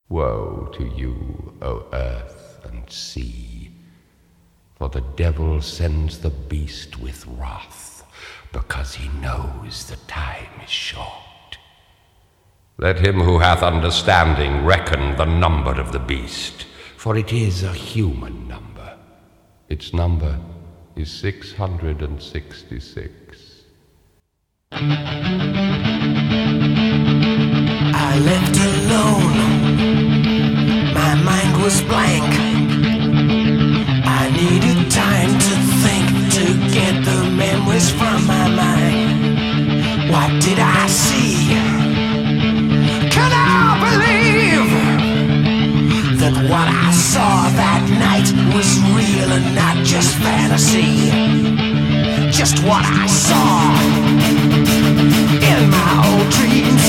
Woe to you, O earth and sea, for the devil sends the beast with wrath, because he knows the time is short. Let him who hath understanding reckon the number of the beast, for it is a human number. Its number is 666. I left alone. My mind was blank. I needed time to think, to get the memories from my mind. What did I see? Can I believe that what I saw that night was real and not just fantasy? Just what I saw in my old dreams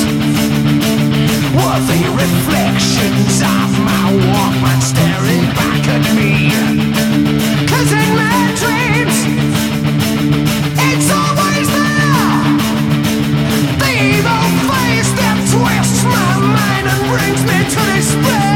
were the reflections of my Walkman staring back at me. 'Cause in my dreams, it's always there, the evil face that twists my mind and brings me to despair.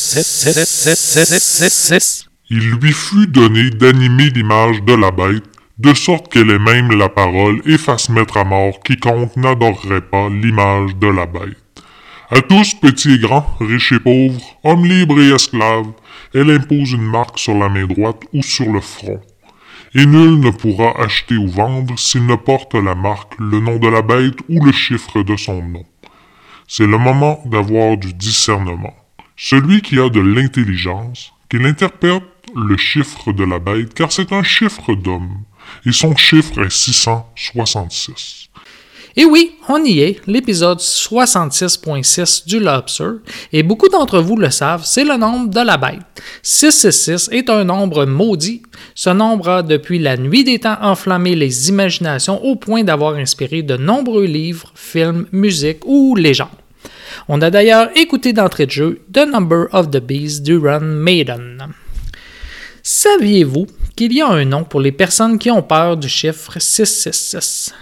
Il lui fut donné d'animer l'image de la bête de sorte qu'elle est même la parole et fasse mettre à mort quiconque n'adorerait pas l'image de la bête. À tous, petits et grands, riches et pauvres, hommes libres et esclaves, elle impose une marque sur la main droite ou sur le front. Et nul ne pourra acheter ou vendre s'il ne porte la marque, le nom de la bête ou le chiffre de son nom. C'est le moment d'avoir du discernement. Celui qui a de l'intelligence, qu'il interprète le chiffre de la bête, car c'est un chiffre d'homme, et son chiffre est 666. Et oui, on y est, l'épisode 66.6 du Lobster, et beaucoup d'entre vous le savent, c'est le nombre de la bête. 666 est un nombre maudit. Ce nombre a, depuis la nuit des temps, enflammé les imaginations au point d'avoir inspiré de nombreux livres, films, musiques ou légendes. On a d'ailleurs écouté d'entrée de jeu The Number of the Beast d'Iron Maiden. Saviez-vous qu'il y a un nom pour les personnes qui ont peur du chiffre 666?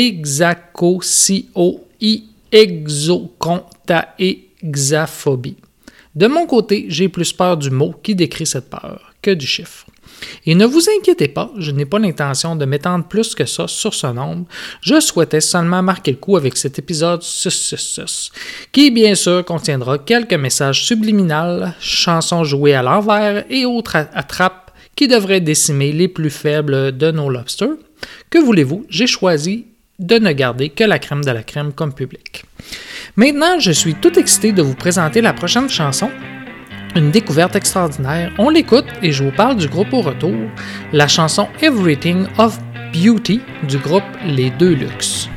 L'exacosioixocontaexaphobie. De mon côté, j'ai plus peur du mot qui décrit cette peur que du chiffre. Et ne vous inquiétez pas, je n'ai pas l'intention de m'étendre plus que ça sur ce nombre. Je souhaitais seulement marquer le coup avec cet épisode 666, qui bien sûr contiendra quelques messages subliminaux, chansons jouées à l'envers et autres attrapes qui devraient décimer les plus faibles de nos lobsters. Que voulez-vous, j'ai choisi de ne garder que la crème de la crème comme public. Maintenant, je suis tout excité de vous présenter la prochaine chanson. Une découverte extraordinaire. On l'écoute et je vous parle du groupe au retour, la chanson Everything of Beauty du groupe Les Deux Luxe.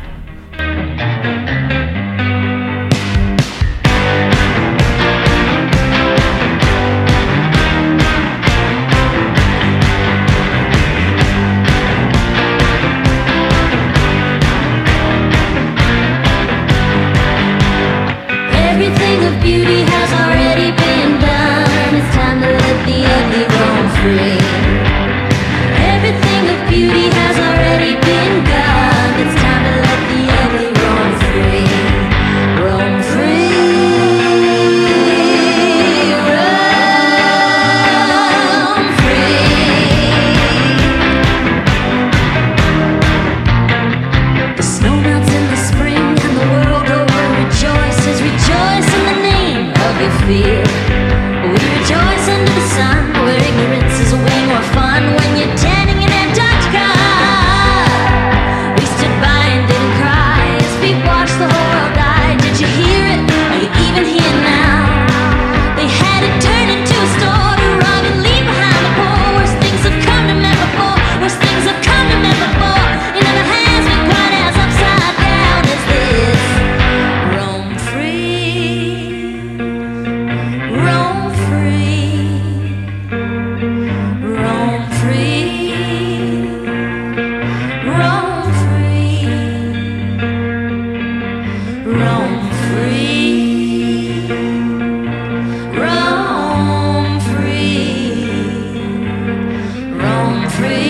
Everything of beauty has already been done. It's time to let the ugly roam free. Everything of beauty has already been done. It's time to let the ugly roam free. Roam free. Roam free. The snow melts in the spring and the world over rejoices. Rejoice in the name of your fear. We rejoice under the sun, where ignorance is way more fun. When you're tanning in Antarctica, we stood by and didn't cry as we watched the whole world die. Did you hear it? Are you even here now? They had it turned into a store to rob and leave behind the poor. Worse things have come to men before. Worse things have come to men before. It never has been quite as upside down as this. Roam free. Roam free. Roam free. Roam free. Roam free. Roam free. Roam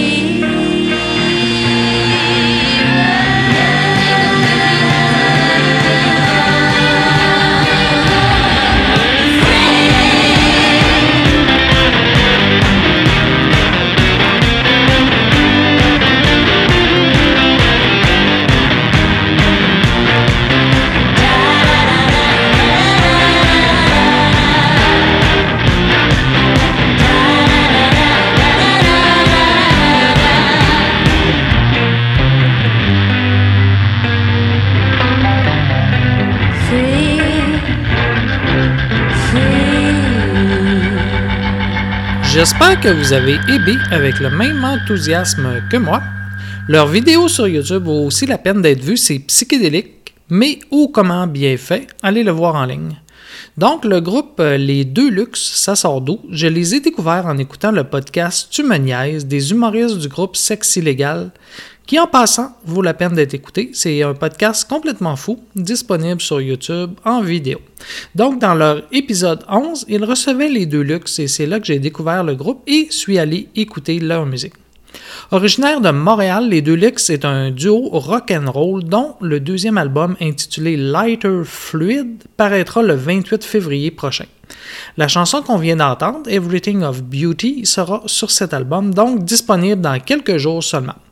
J'espère que vous avez aimé avec le même enthousiasme que moi. Leur vidéo sur YouTube vaut aussi la peine d'être vue, c'est psychédélique, mais ô comment bien fait, allez le voir en ligne. Donc, le groupe Les Deux Luxe, ça sort d'où? Je les ai découverts en écoutant le podcast Tu me niaises des humoristes du groupe Sexe Illégal, qui en passant vaut la peine d'être écouté. C'est un podcast complètement fou, disponible sur YouTube en vidéo. Donc, dans leur épisode 11, ils recevaient Les Deux Luxe et c'est là que j'ai découvert le groupe et suis allé écouter leur musique. Originaire de Montréal, Les Deux Luxe est un duo rock'n'roll dont le deuxième album intitulé Lighter Fluid paraîtra le 28 février prochain. La chanson qu'on vient d'entendre, Everything of Beauty, sera sur cet album, donc disponible dans quelques jours seulement.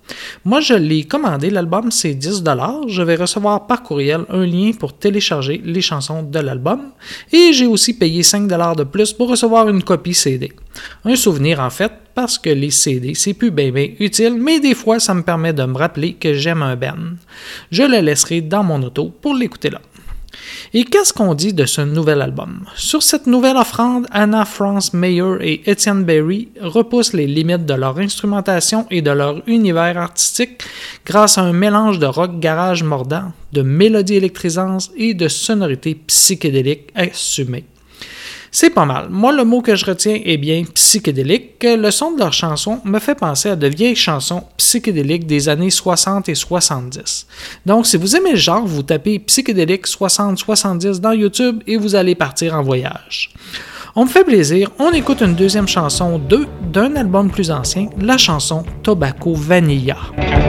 Moi, je l'ai commandé, l'album c'est 10$. Je vais recevoir par courriel un lien pour télécharger les chansons de l'album et j'ai aussi payé 5$ de plus pour recevoir une copie CD. Un souvenir en fait, parce que les CD, c'est plus bien utile, mais des fois, ça me permet de me rappeler que j'aime un band. Je le laisserai dans mon auto pour l'écouter là. Et qu'est-ce qu'on dit de ce nouvel album? Sur cette nouvelle offrande, Anna France Meyer et Etienne Berry repoussent les limites de leur instrumentation et de leur univers artistique grâce à un mélange de rock garage mordant, de mélodies électrisantes et de sonorités psychédéliques assumées. C'est pas mal. Moi, le mot que je retiens est bien psychédélique. Le son de leurs chansons me fait penser à de vieilles chansons psychédéliques des années 60 et 70. Donc, si vous aimez le genre, vous tapez psychédélique 60-70 dans YouTube et vous allez partir en voyage. On me fait plaisir, on écoute une deuxième chanson d'un album plus ancien, la chanson Tobacco Vanilla.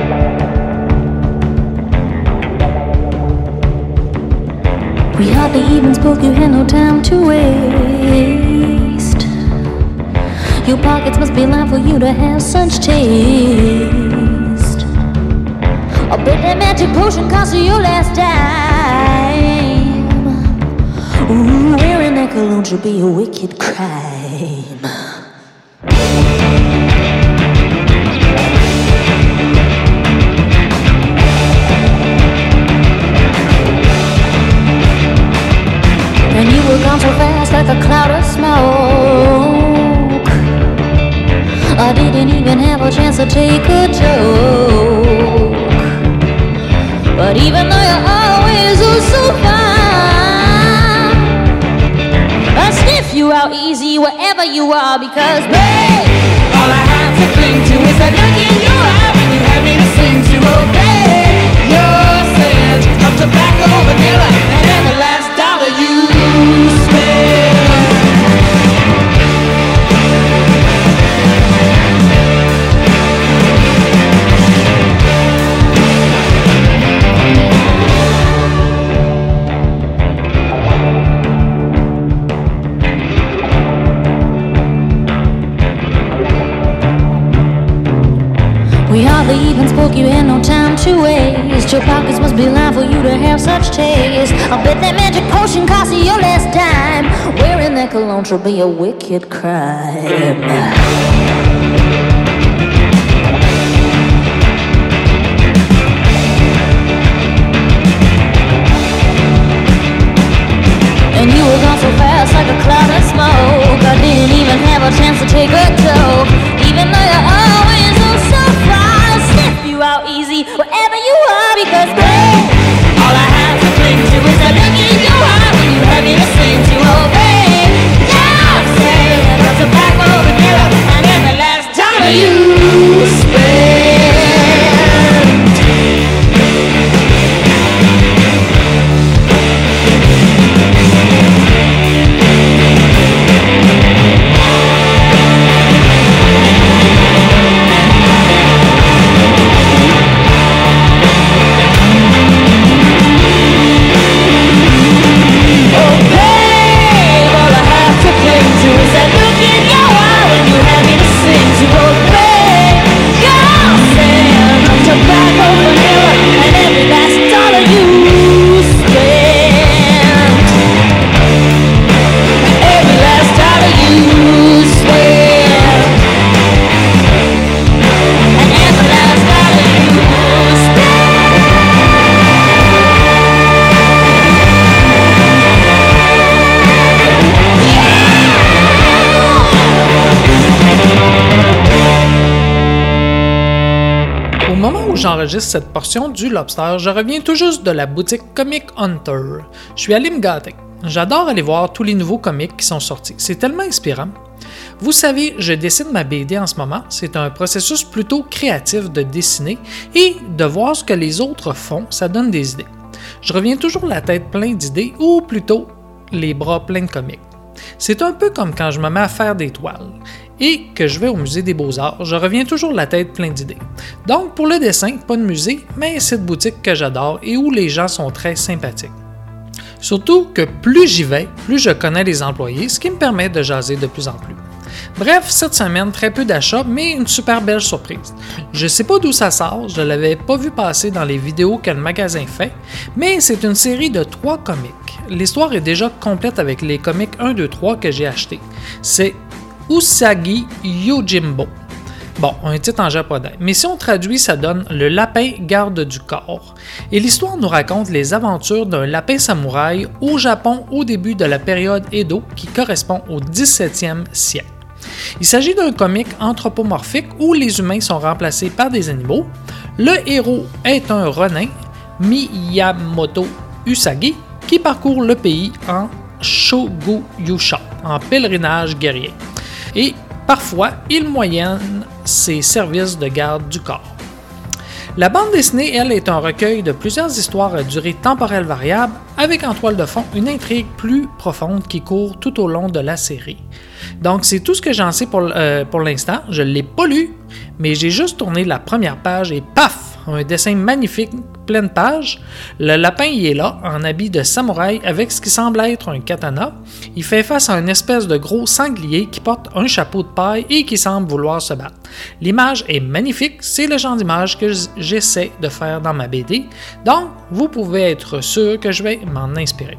We hardly even spoke, you had no time to waste. Your pockets must be lined for you to have such taste. I bet that magic potion cost you your last dime. Ooh, wearing that cologne should be a wicked crime. And you were gone so fast like a cloud of smoke. I didn't even have a chance to take a joke. But even though you're always so fine, I sniff you out easy wherever you are. Because babe, all I have to cling to is that look in your eye when you have me to sing to. Obey your scent of tobacco, vanilla, and every last dollar you spend. We hardly even spoke, you had no time to waste. Your pockets must be lined for you to have such taste. I'll bet that magic potion cost you your last dime. Wearing that cologne should be a wicked crime. And you were gone so fast like a cloud of smoke. I didn't even have a chance to take a toke. Even though you're always so fly, I'll sniff you out easy wherever you are. Because babe, all I have to cling to is a look in your eye when you have me to sing to. Obey, yeah, say the tobacco, vanilla, and every last dollar you spend. J'enregistre cette portion du Lobster, je reviens tout juste de la boutique Comic Hunter. Je suis allé me gâter. J'adore aller voir tous les nouveaux comics qui sont sortis. C'est tellement inspirant. Vous savez, je dessine ma BD en ce moment. C'est un processus plutôt créatif de dessiner et de voir ce que les autres font, ça donne des idées. Je reviens toujours la tête pleine d'idées ou plutôt les bras pleins de comics. C'est un peu comme quand je me mets à faire des toiles et que je vais au musée des Beaux-Arts, je reviens toujours la tête pleine d'idées. Donc pour le dessin, pas de musée, mais cette boutique que j'adore et où les gens sont très sympathiques. Surtout que plus j'y vais, plus je connais les employés, ce qui me permet de jaser de plus en plus. Bref, cette semaine, très peu d'achats, mais une super belle surprise. Je sais pas d'où ça sort, je l'avais pas vu passer dans les vidéos que le magasin fait, mais c'est une série de 3 comics. L'histoire est déjà complète avec les comics 1, 2, 3 que j'ai achetés. C'est Usagi Yojimbo. Bon, un titre en japonais, mais si on traduit, ça donne « Le lapin garde du corps ». Et l'histoire nous raconte les aventures d'un lapin samouraï au Japon au début de la période Edo qui correspond au 17e siècle. Il s'agit d'un comic anthropomorphique où les humains sont remplacés par des animaux. Le héros est un renin, Miyamoto Usagi, qui parcourt le pays en Shoguyusha, en pèlerinage guerrier. Et parfois, il moyenne ses services de garde du corps. La bande dessinée, elle, est un recueil de plusieurs histoires à durée temporelle variable, avec en toile de fond une intrigue plus profonde qui court tout au long de la série. Donc, c'est tout ce que j'en sais pour l'instant. Je ne l'ai pas lu, mais j'ai juste tourné la première page et paf! Un dessin magnifique, pleine page. Le lapin, il est là, en habit de samouraï avec ce qui semble être un katana. Il fait face à une espèce de gros sanglier qui porte un chapeau de paille et qui semble vouloir se battre. L'image est magnifique, c'est le genre d'image que j'essaie de faire dans ma BD, donc vous pouvez être sûr que je vais m'en inspirer.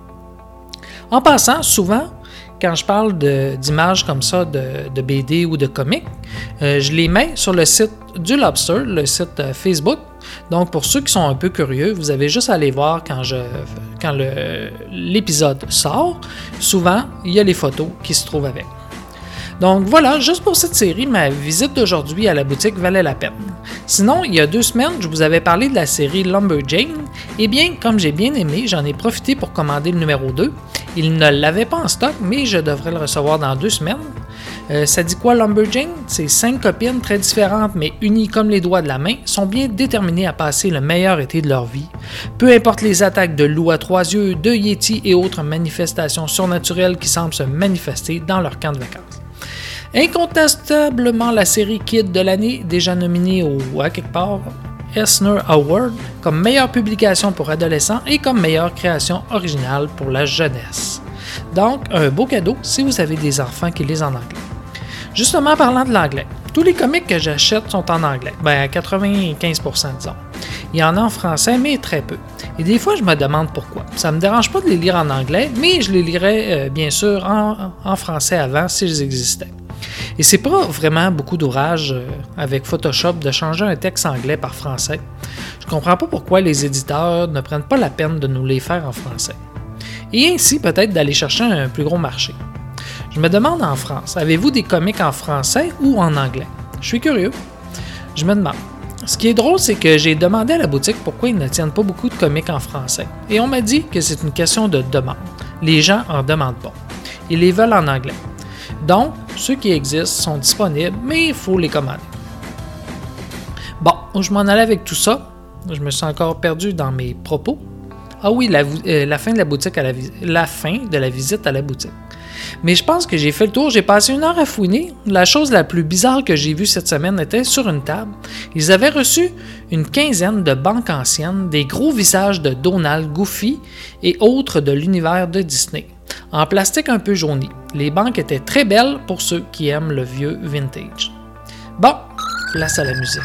En passant, souvent, quand je parle d'images comme ça de BD ou de comics, je les mets sur le site du Lobster, le site Facebook. Donc, pour ceux qui sont un peu curieux, vous avez juste à aller voir quand l'épisode sort. Souvent, il y a les photos qui se trouvent avec. Donc voilà, juste pour cette série, ma visite d'aujourd'hui à la boutique valait la peine. Sinon, il y a 2 semaines, je vous avais parlé de la série Lumberjane. Eh bien, comme j'ai bien aimé, j'en ai profité pour commander le numéro 2. Il ne l'avait pas en stock, mais je devrais le recevoir dans 2 semaines. Ça dit quoi Lumberjane? Ces 5 copines très différentes, mais unies comme les doigts de la main, sont bien déterminées à passer le meilleur été de leur vie. Peu importe les attaques de loups à 3 yeux, de yétis et autres manifestations surnaturelles qui semblent se manifester dans leur camp de vacances. Incontestablement la série Kid de l'année, déjà nominée à quelque part Eisner Award comme meilleure publication pour adolescents et comme meilleure création originale pour la jeunesse. Donc, un beau cadeau si vous avez des enfants qui lisent en anglais. Justement, parlant de l'anglais, tous les comics que j'achète sont en anglais, à 95% disons. Il y en a en français, mais très peu. Et des fois, je me demande pourquoi. Ça ne me dérange pas de les lire en anglais, mais je les lirais bien sûr en français avant s'ils existaient. Et c'est pas vraiment beaucoup d'ouvrage avec Photoshop de changer un texte anglais par français. Je comprends pas pourquoi les éditeurs ne prennent pas la peine de nous les faire en français. Et ainsi peut-être d'aller chercher un plus gros marché. Je me demande en France, avez-vous des comics en français ou en anglais? Je suis curieux. Je me demande. Ce qui est drôle, c'est que j'ai demandé à la boutique pourquoi ils ne tiennent pas beaucoup de comics en français. Et on m'a dit que c'est une question de demande. Les gens en demandent pas. Ils les veulent en anglais. Donc, ceux qui existent sont disponibles, mais il faut les commander. Bon, je m'en allais avec tout ça. Je me suis encore perdu dans mes propos. Ah oui, la fin de la boutique la fin de la visite à la boutique. Mais je pense que j'ai fait le tour. J'ai passé 1 heure à fouiner. La chose la plus bizarre que j'ai vue cette semaine était sur une table. Ils avaient reçu une 15aine de banques anciennes, des gros visages de Donald, Goofy et autres de l'univers de Disney, en plastique un peu jauni. Les banques étaient très belles pour ceux qui aiment le vieux vintage. Bon, place à la musique.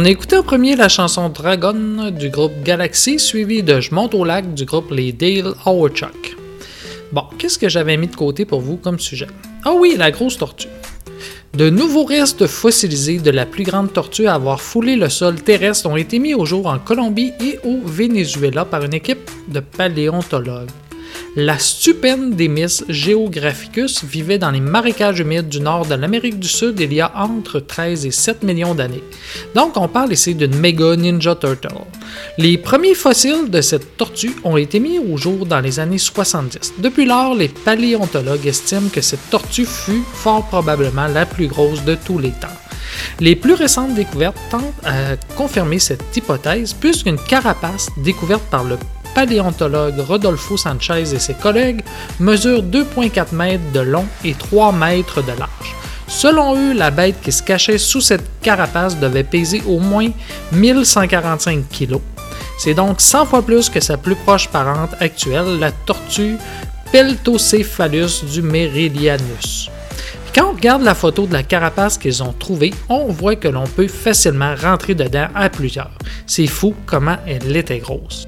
On a écouté en premier la chanson Dragon du groupe Galaxy, suivi de Je monte au lac du groupe Les Dale Howarchuk. Bon, qu'est-ce que j'avais mis de côté pour vous comme sujet? Ah oui, la grosse tortue. De nouveaux restes fossilisés de la plus grande tortue à avoir foulé le sol terrestre ont été mis au jour en Colombie et au Venezuela par une équipe de paléontologues. La Stupendemis geographicus vivait dans les marécages humides du nord de l'Amérique du Sud il y a entre 13 et 7 millions d'années. Donc on parle ici d'une méga ninja turtle. Les premiers fossiles de cette tortue ont été mis au jour dans les années 70. Depuis lors, les paléontologues estiment que cette tortue fut fort probablement la plus grosse de tous les temps. Les plus récentes découvertes tentent à confirmer cette hypothèse puisqu'une carapace découverte par le paléontologue Rodolfo Sanchez et ses collègues mesure 2,4 mètres de long et 3 mètres de large. Selon eux, la bête qui se cachait sous cette carapace devait peser au moins 1145 kg. C'est donc 100 fois plus que sa plus proche parente actuelle, la tortue Peltocephalus du Merilianus. Quand on regarde la photo de la carapace qu'ils ont trouvée, on voit que l'on peut facilement rentrer dedans à plusieurs. C'est fou comment elle était grosse.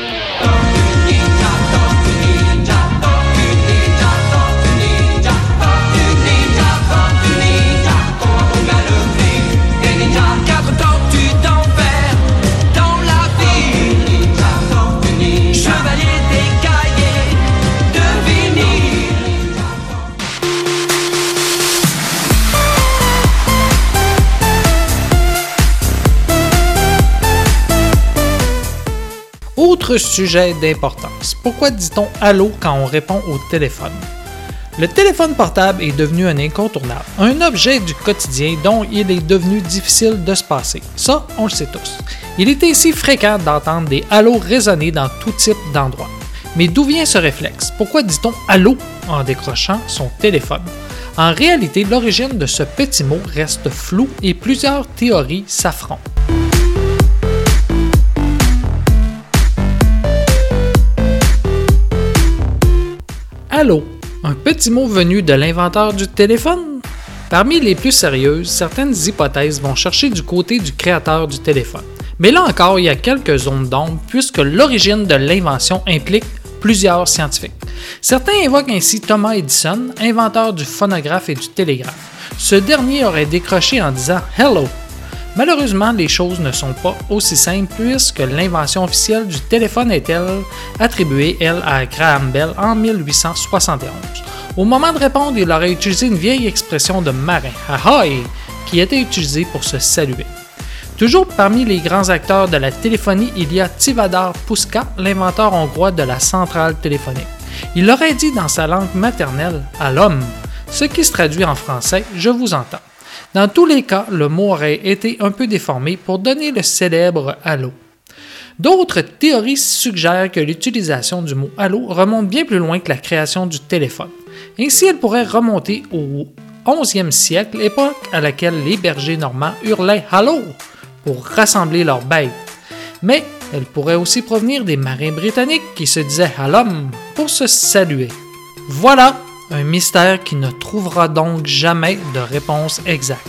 Autre sujet d'importance. Pourquoi dit-on « allô » quand on répond au téléphone? Le téléphone portable est devenu un incontournable, un objet du quotidien dont il est devenu difficile de se passer. Ça, on le sait tous. Il est ainsi fréquent d'entendre des « allos » résonner dans tout type d'endroits. Mais d'où vient ce réflexe? Pourquoi dit-on « allô » en décrochant son téléphone? En réalité, l'origine de ce petit mot reste floue et plusieurs théories s'affrontent. Allô, un petit mot venu de l'inventeur du téléphone? Parmi les plus sérieuses, certaines hypothèses vont chercher du côté du créateur du téléphone. Mais là encore, il y a quelques zones d'ombre puisque l'origine de l'invention implique plusieurs scientifiques. Certains invoquent ainsi Thomas Edison, inventeur du phonographe et du télégraphe. Ce dernier aurait décroché en disant « Hello ». Malheureusement, les choses ne sont pas aussi simples puisque l'invention officielle du téléphone est attribuée, à Graham Bell en 1871. Au moment de répondre, il aurait utilisé une vieille expression de marin, « ahoy », qui était utilisée pour se saluer. Toujours parmi les grands acteurs de la téléphonie, il y a Tivadar Puska, l'inventeur hongrois de la centrale téléphonique. Il aurait dit dans sa langue maternelle « à l'homme », ce qui se traduit en français « je vous entends ». Dans tous les cas, le mot aurait été un peu déformé pour donner le célèbre « allô ». D'autres théories suggèrent que l'utilisation du mot « allô » remonte bien plus loin que la création du téléphone. Ainsi, elle pourrait remonter au 11e siècle, époque à laquelle les bergers normands hurlaient « allô » pour rassembler leurs bêtes. Mais elle pourrait aussi provenir des marins britanniques qui se disaient « à l'homme » pour se saluer. Voilà! Un mystère qui ne trouvera donc jamais de réponse exacte.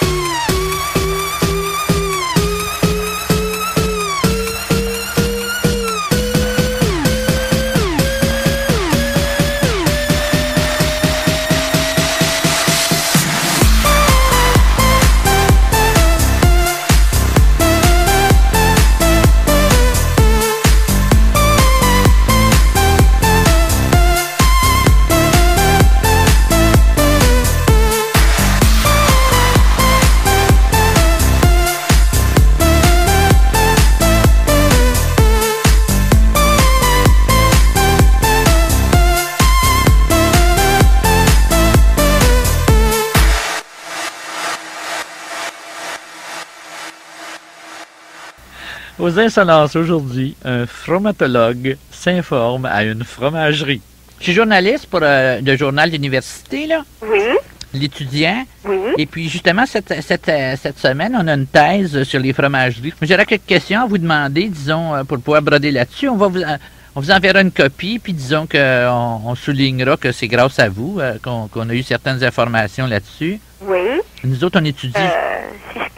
Aux Insolences aujourd'hui, un fromatologue s'informe à une fromagerie. Je suis journaliste pour le journal d'université, là. Oui. L'étudiant. Oui. Et puis justement, cette semaine, on a une thèse sur les fromageries. J'aurais quelques questions à vous demander, disons, pour pouvoir broder là-dessus. On vous enverra une copie, puis disons qu'on soulignera que c'est grâce à vous qu'on a eu certaines informations là-dessus. Oui. Nous autres, on étudie. Si je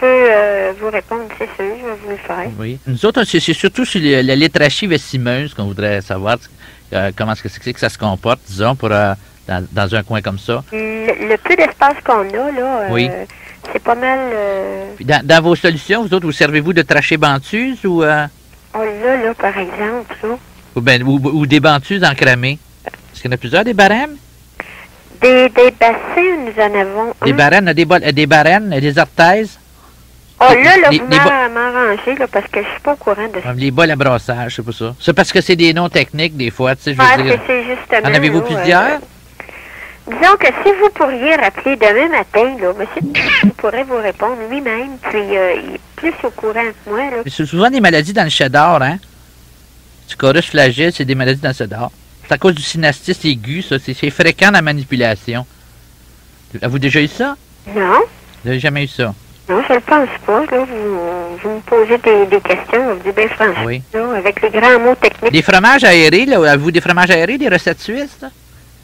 peux vous répondre, c'est sûr, je vais vous le faire. Oui. Nous autres, c'est surtout sur la littératie vestimeuse qu'on voudrait savoir comment est-ce que c'est que ça se comporte, disons, pour dans un coin comme ça. Le peu d'espace qu'on a, là, Oui. c'est pas mal... Puis dans vos solutions, vous autres, vous servez-vous de trachées benteuses ou, on l'a, là, par exemple, là. ou des benteuses encramées? Est-ce qu'il y en a plusieurs, des barèmes? Des bassins, nous en avons Des un. barènes, des barènes, des orthèses? Oh, là, les- vous les m'arrangez, là, parce que je suis pas au courant de ça. Les bols à brassage, c'est pas ça. C'est parce que c'est des noms techniques, des fois, tu sais, je veux Ouais, dire. c'est justement... En avez-vous là, plusieurs? disons que si vous pourriez rappeler demain matin, là, monsieur pourrait vous répondre lui-même, puis il est plus au courant que moi, là. C'est souvent des maladies dans le cheddar, hein? Du chorus flagelle, c'est des maladies dans le cheddar. C'est à cause du synastite aigu, ça. C'est fréquent dans la manipulation. Avez-vous déjà eu ça? Non, Vous n'avez jamais eu ça? non, je le pense pas, là. Vous me posez des questions, je vous dis bien franchement, Oui. là, avec les grands mots techniques. Des fromages aérés, là. Avez-vous des fromages aérés, des recettes suisses, là?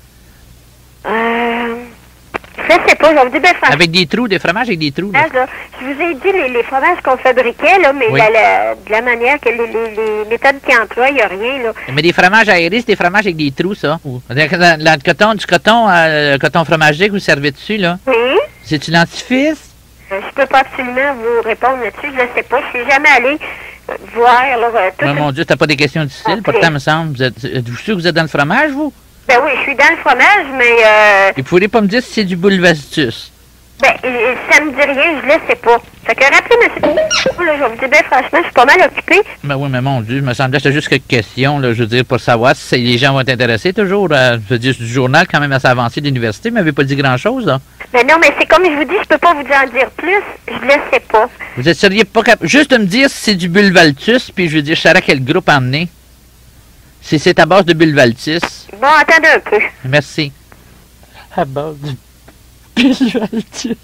Je sais pas, je vais vous dire bien franchement. Avec des trous, des fromages avec des trous, là. Là, je vous ai dit les fromages qu'on fabriquait, là, mais Oui. de la manière que les méthodes qui emploient, il n'y a rien, là. Mais des fromages aérés, c'est des fromages avec des trous, ça. Du coton fromager que vous servez dessus, là. Oui. C'est-tu l'antifice? Je peux pas absolument vous répondre là-dessus, je ne sais pas. Je suis jamais allée voir, là, tout. Ouais, mon Dieu, t'as pas des questions difficiles. Ok. Pourtant, me semble, êtes-vous sûr que vous êtes dans le fromage, vous? Ben oui, je suis dans le fromage, mais Et vous pourriez pas me dire si c'est du boulevastus. ben, ça me dit rien, je le sais pas. Fait que rappelez, monsieur, là, je vais vous dire bien franchement, je suis pas mal occupée. Ben oui, mais mon Dieu, me semblait que c'était juste quelques questions, là, je veux dire, pour savoir si les gens vont être intéressés toujours. Je veux dire, c'est du journal quand même assez avancé de l'université, mais m'avez pas dit grand-chose, là. Mais non, mais c'est comme je vous dis, je peux pas vous en dire plus, je le sais pas. Vous êtes seriez pas capable juste de me dire si c'est du bulvaltus, puis je veux dire, je saurais quel groupe emmener. Si c'est à base de bulvaltus. Bon, attendez un peu. Merci. À base du bulvaltus.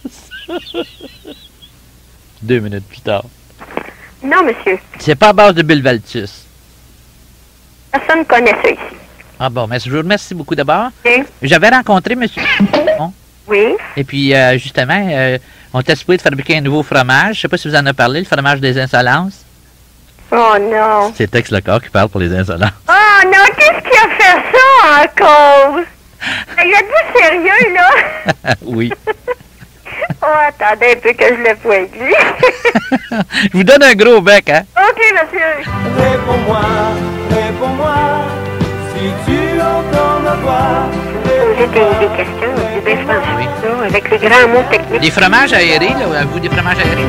2 minutes plus tard. Non, monsieur, C'est pas à base de bulvaltus. personne ne connaît ça ici. Ah bon, mais je vous remercie beaucoup d'abord. Hein? J'avais rencontré monsieur. Oui. Et puis, justement, on était supposé de fabriquer un nouveau fromage. Je sais pas si vous en avez parlé, le fromage des insolences. Oh non. C'est Tex Lecor qui parle pour les insolences. Oh non, qu'est-ce qui a fait ça encore? Êtes-vous sérieux, là? Oui. Oh, attendez un peu que je le pointe, lui. Je vous donne un gros bec, hein? OK, monsieur. Réponds-moi, si tu entends ma voix. Poser des questions, c'est bien franchement, là, avec les grands mots techniques. Des fromages aérés, là, avez-vous des fromages aérés?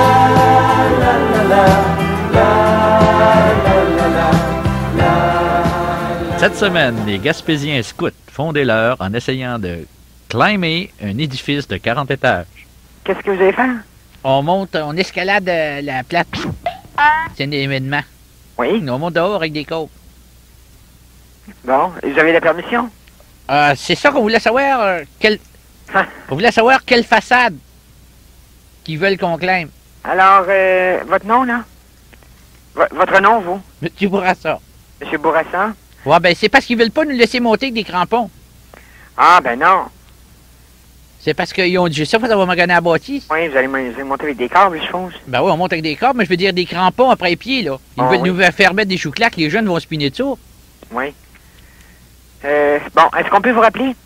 Cette semaine, les Gaspésiens scouts font des leurs en essayant de climber un édifice de 40 étages. Qu'est-ce que vous allez faire? On escalade la plate. C'est un événement. Oui. On monte dehors avec des côtes. Bon, vous avez la permission? C'est ça qu'on voulait savoir. Hein? On voulait savoir quelle façade qu'ils veulent qu'on clame. Alors, votre nom, là? Votre nom, vous? Monsieur Bourassa. Monsieur Bourassa? Ouais, ben c'est parce qu'ils veulent pas nous laisser monter avec des crampons. Ah, ben non. C'est parce qu'ils ont dit, je sais pas, ça va me gagner à la bâtisse. Oui, vous allez monter avec des câbles, je pense. Ben oui, on monte avec des cordes, mais je veux dire des crampons après les pieds, là. Ils Ah, veulent oui. nous faire mettre des chou-claques, les jeunes vont spinner dessus. Oui. Bon, est-ce qu'on peut vous rappeler?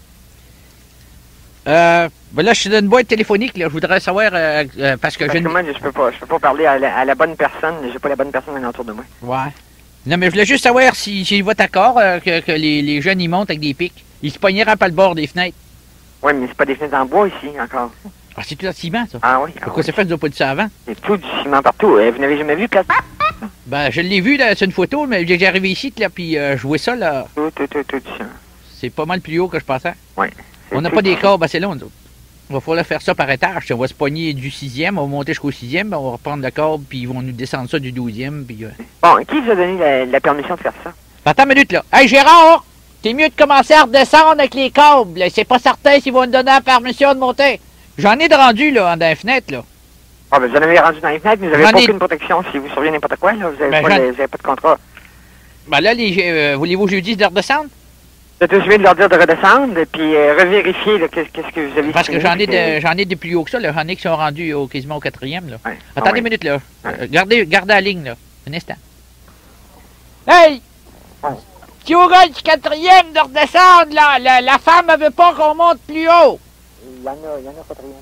Ben là, je suis dans une boîte téléphonique, là. Je voudrais savoir, parce que Parce je... que moi, je peux pas parler à la bonne personne. J'ai pas la bonne personne autour de moi. Ouais. Non, mais je voulais juste savoir si j'ai votre accord que les jeunes y montent avec des pics. Ils se pogneraient pas le bord des fenêtres. Oui, mais c'est pas des fenêtres en bois ici, encore. Ah, c'est tout en ciment, ça. Ah oui? Pourquoi c'est fait que vous n'avez pas dit ça avant? C'est tout du ciment partout. Vous n'avez jamais vu place? Ben, je l'ai vu, là, c'est une photo, mais j'ai arrivé ici, là, puis je vois ça, là. Tout du ciment. C'est pas mal plus haut que je pensais. Oui. On n'a pas des câbles assez longs, nous autres. Il va falloir faire ça par étage. On va se pogner du 6e, on va monter jusqu'au 6e, ben, on va reprendre le câble, puis ils vont nous descendre ça du 12e, puis... Bon, qui vous a donné la permission de faire ça? Attends une minute, là. Hey, Gérard! T'es mieux de commencer à redescendre avec les câbles. Là. C'est pas certain s'ils vont nous donner la permission de monter. J'en ai de rendu, là, dans les fenêtres, là. Ah, ben, vous en avez rendu dans les fenêtres, mais vous J'en n'avez pas ai- aucune protection si vous survient n'importe quoi, là. Vous n'avez Ben, pas, vous avez pas de contrat. Ben là, voulez-vous que je lui dise de redescendre? Vous êtes obligé de leur dire de redescendre et puis revérifier là, qu'est-ce que vous avez Parce que signé, j'en ai des plus hauts que ça, là. J'en ai qui sont rendus quasiment au 4e, là. Ouais. Attendez Ah, une minute, là. Ouais. Gardez la ligne, là. Un instant. Hey! Ouais. Tu au gars du 4e de redescendre, là. La femme, elle veut pas qu'on monte plus haut. Il y en a quatrième.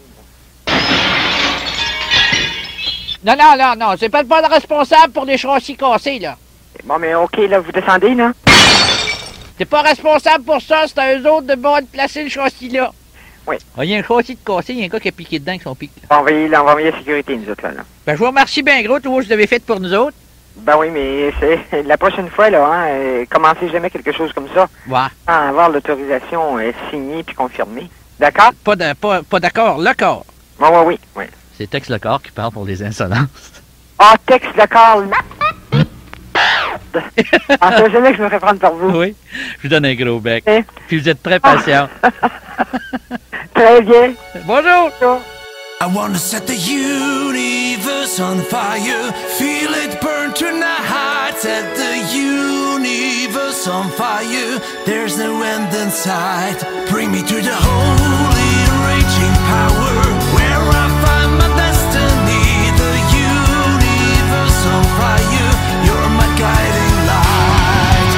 Non. C'est pas le responsable pour les châssis cassés, là. Bon, mais OK, là, vous descendez, là. T'es pas responsable pour ça, c'est à eux autres de bon de placer le châssis là. Oui. Ah, il y a un châssis de cassé, il y a un gars qui a piqué dedans avec son pic. On va envoyer la sécurité, nous autres, là. Ben, je vous remercie bien gros, tout ce que vous avez fait pour nous autres. Ben oui, mais c'est la prochaine fois, là, hein, commencez jamais quelque chose comme ça Ouais. sans avoir l'autorisation signée puis confirmée. D'accord? Pas d'accord, le corps. Oui. C'est Tex le corps qui parle pour les insolences. Ah, texte d'accord. Ah, c'est jamais que je me ferais prendre par vous. Oui. Je vous donne un gros bec. Eh? Puis vous êtes très patient. Très bien. Bonjour! I want to set the universe on fire. Feel it burn tonight. Set the universe on fire. There's no end in sight. Bring me to the holy raging power, where I find my destiny. The universe on fire. You're my guiding light.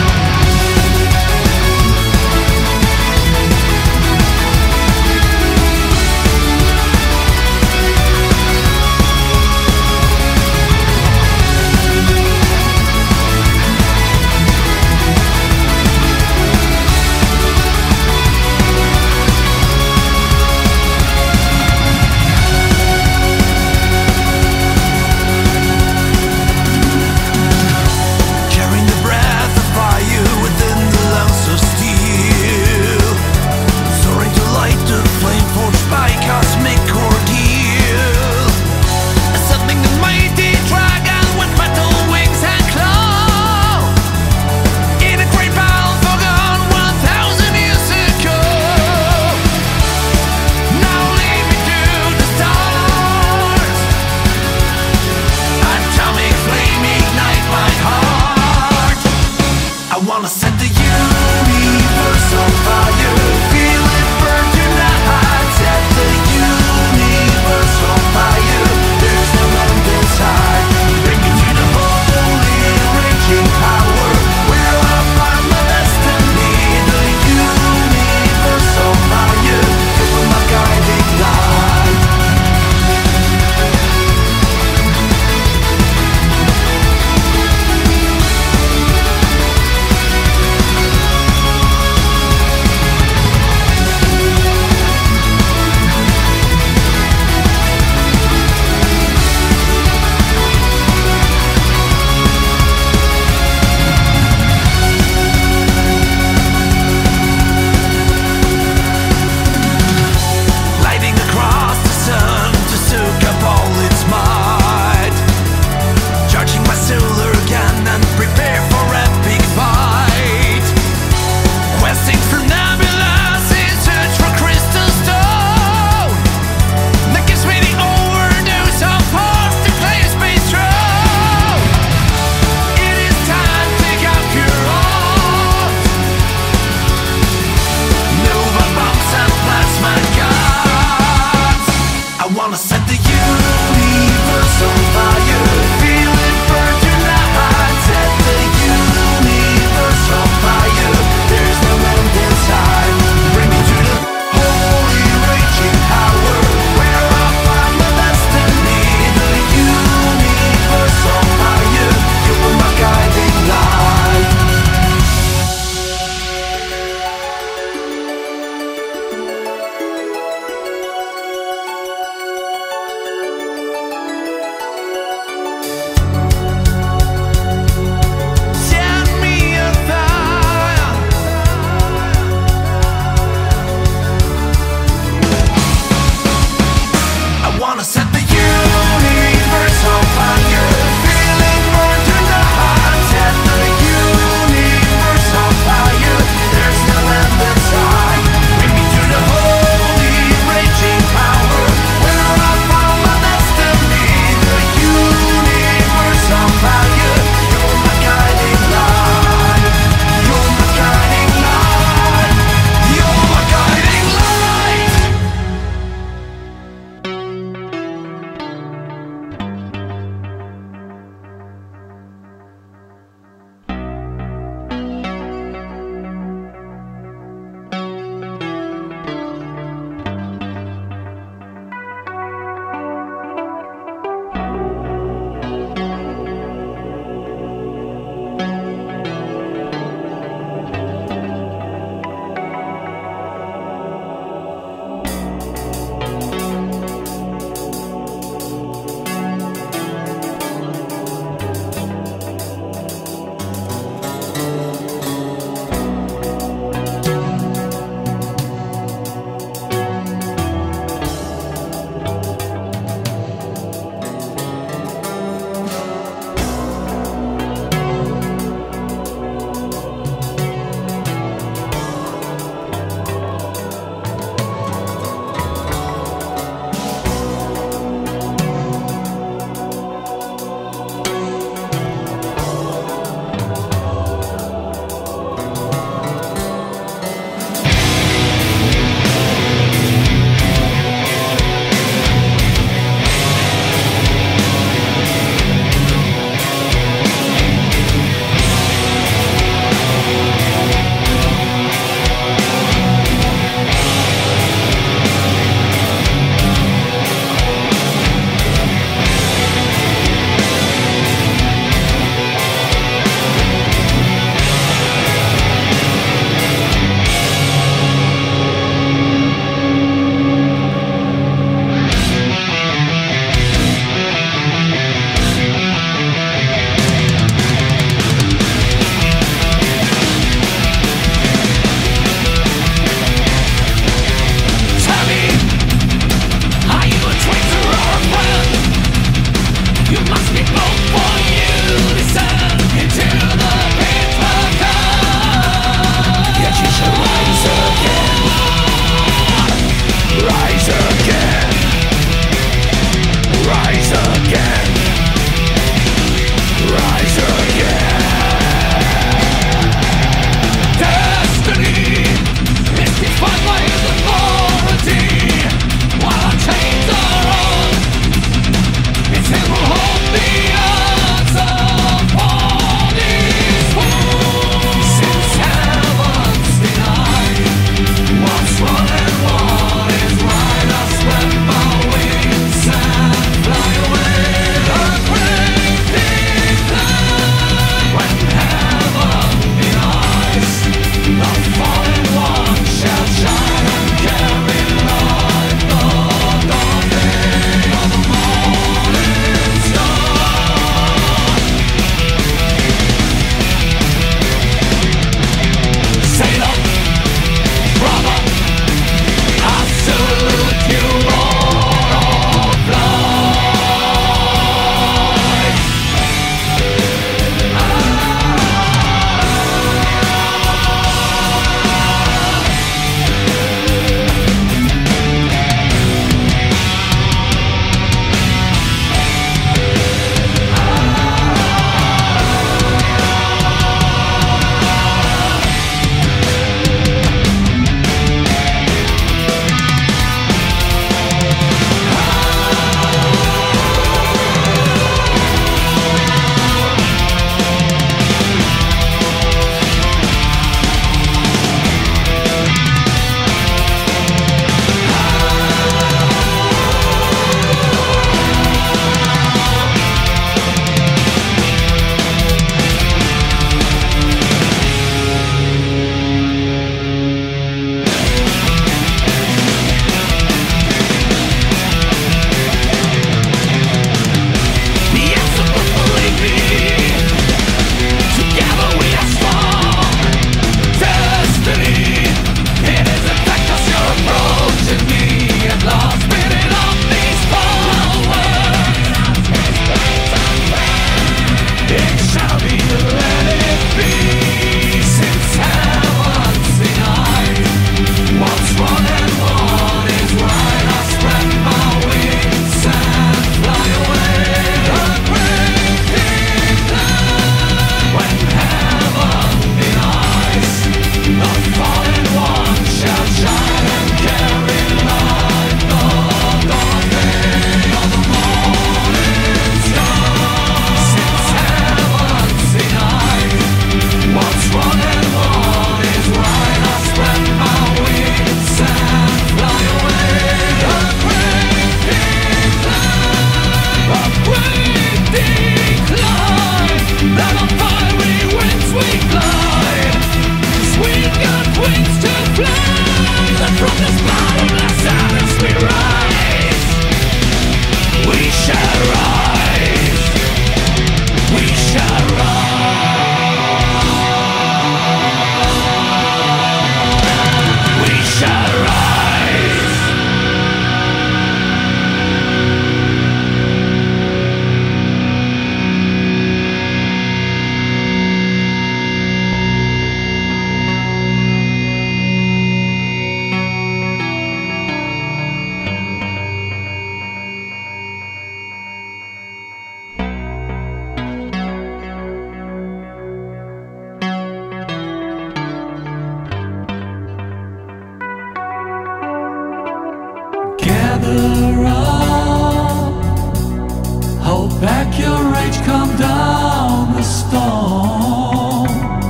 gather up. Hold back your rage, calm down the storm.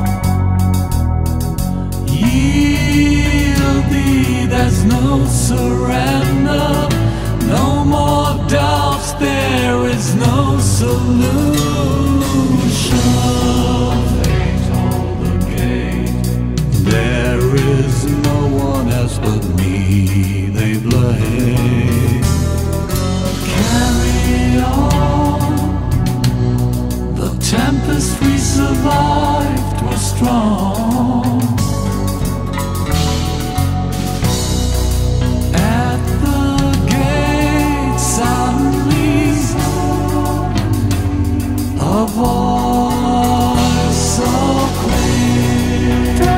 Yield thee, there's no surrender. No more doubts, there is no solution. Fate, hold the gate. There is no one else but me, they blame. Carry on. The tempest we survived was strong. At the gate suddenly a voice so clear.